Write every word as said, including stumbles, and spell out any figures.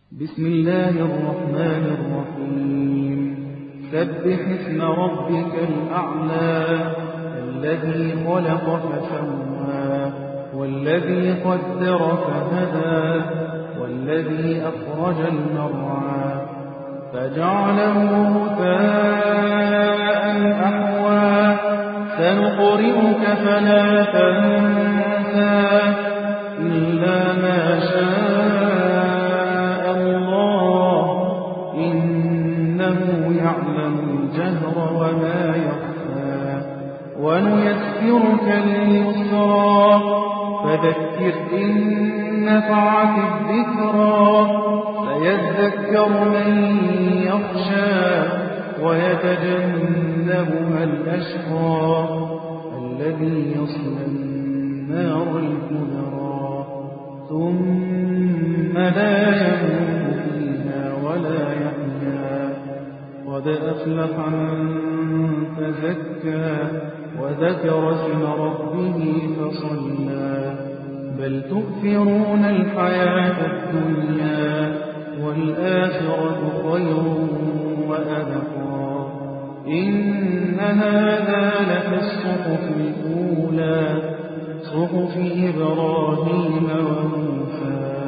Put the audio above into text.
بسم الله الرحمن الرحيم سبح اسم ربك الأعلى الذي خلق فسوى والذي قدر فهدى والذي أخرج المرعى فجعله غثاء أحوى سنقرئك فلا تنسى إلا ما شاء الله إنه يعلم الجهر وما يخفى ونيسرك لليسرى فذكر إن نفعت الذكرى سيذكر من يخشى ويتجنبها الأشقى الذي يصلى النار الكبرى ثم لا يموت فيها ولا يحيا قد أفلح من تزكى وذكر اسم ربه فصلى بل تؤثرون الحياة الدنيا والآخرة خير وأبقى إن هذا لفي الصحف الأولى صحف إبراهيم وموسى